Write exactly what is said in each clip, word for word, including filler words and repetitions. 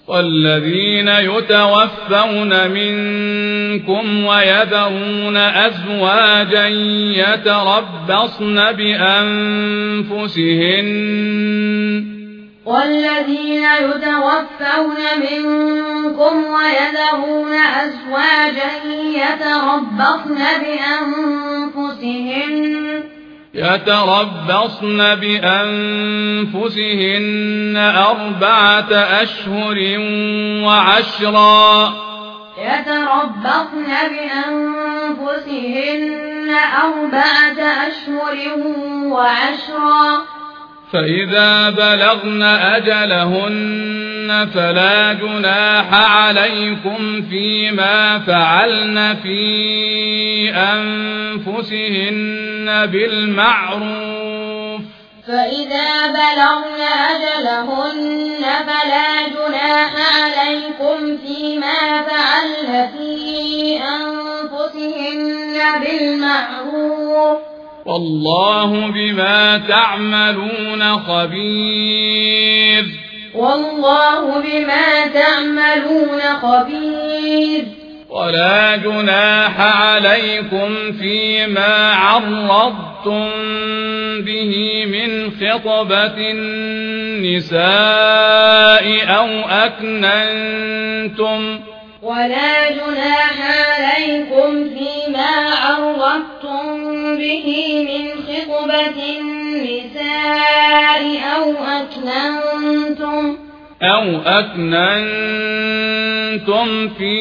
والذين يتوفون منكم ويذرون أزواجا يتربصن بأنفسهن والذين يتوفون منكم ويذرون أزواجا يتربصن بأنفسهن يتربصن بأنفسهن أربعة أشهر وعشرا يتربصن بأنفسهن أربعة أشهر وعشرا فإذا بلغن أجلهن فلا جناح عليكم فيما فعلن في أنفسهن بالمعروف فإذا بلغن أجلهن فلا جناح عليكم فيما فعلن في أنفسهن بالمعروف والله بما تعملون خبير والله بما تعملون خبير ولا جناح عليكم فيما عرضتم به من خطبة النساء أو أكننتم ولا جناح عليكم فيما عرضتم به من خطبة النساء أو أكننتم أو أكننتم في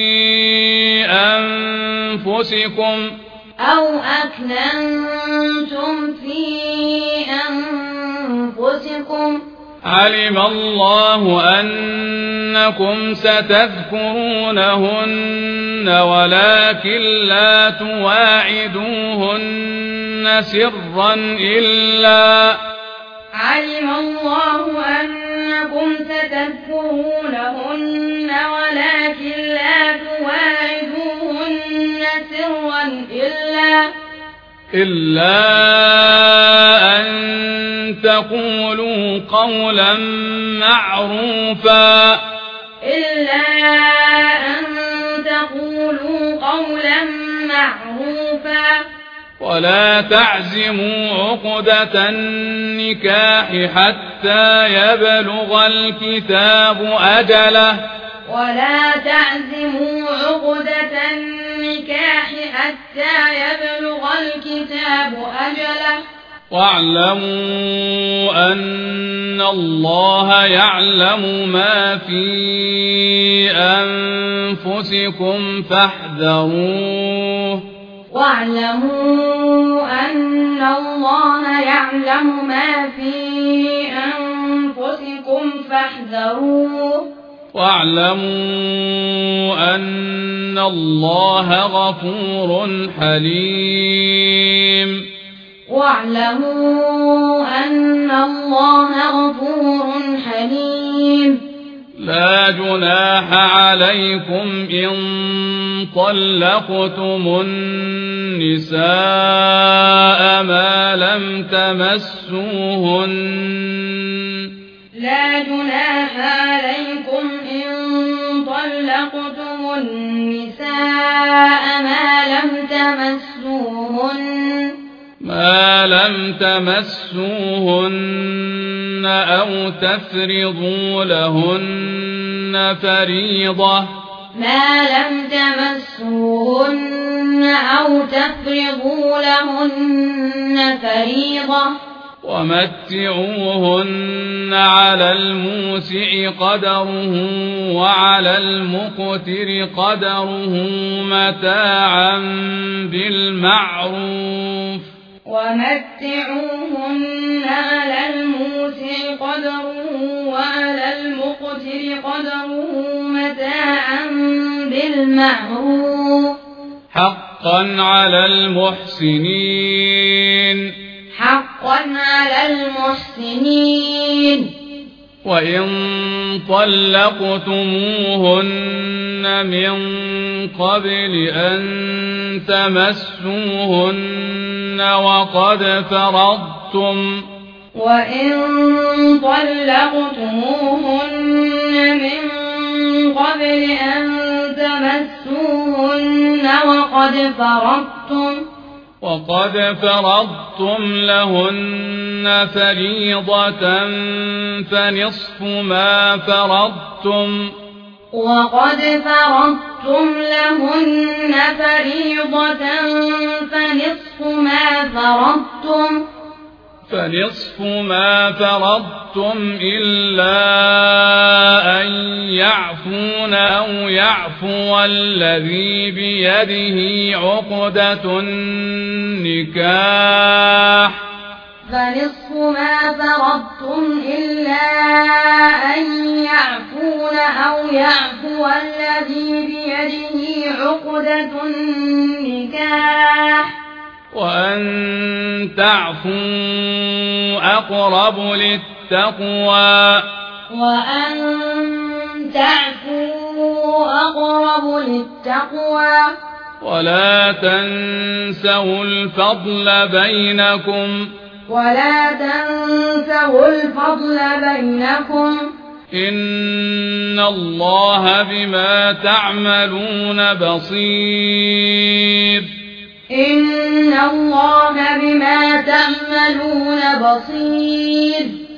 أنفسكم أو أكننتم في أنفسكم علم الله أنكم ستذكرونهن ولكن لا تواعدوهن سرا إلا علم الله أنكم ستذكرونهن ولكن لا تواعدوهن سرا إلا إلا أن تقولوا قولا معروفا إلا أن تقولوا قولا معروفا ولا تعزموا عقدة النكاح حتى يبلغ الكتاب أجله ولا تعزموا عقدة النكاح حتى يبلغ الكتاب أجله واعلموا أن الله يعلم ما في أنفسكم فاحذروه واعلموا أن الله يعلم ما في أنفسكم فاحذروه واعلموا أن الله غفور حليم واعلموا أن الله غفور حليم لا جناح عليكم إن طلقتم النساء ما لم تمسوهن لا جناح عليكم إن طلقتم النساء ما لم تمسوهن ما لم تمسوهن أو تفرضوا لهن فريضة ما لم تمسوهن أو تفرضوا لهن فريضة ومتعوهن على الموسع قدره وعلى المقتر قدره متاعا بالمعروف ومتعوهن على الموسع قدره وعلى المقتر قدره متاعا بالمعروف حقا على المحسنين حقا على المحسنين وإن طلقتموهن من قبل أن تمسوهن وقد فرضتم وإن طلقتموهن من وقد فرضتم وقد فرضتم لهن فريضة فنصف ما فرضتم وقد فرضتم لهن فريضة فنصف ما فرضتم فنصف ما فرضتم إلا أن يعفون أو يعفو الذي بيده عقدة النكاح فنصف ما فرضتم إلا أن يعفون أو يعفو الذي بيده عقدة النكاح وأن تعفوا أقرب للتقوى وأن تعفوا أقرب للتقوى ولا تنسوا الفضل بينكم ولا تنسوا الفضل بينكم إن الله بما تعملون بصير إن الله بما تعملون بصير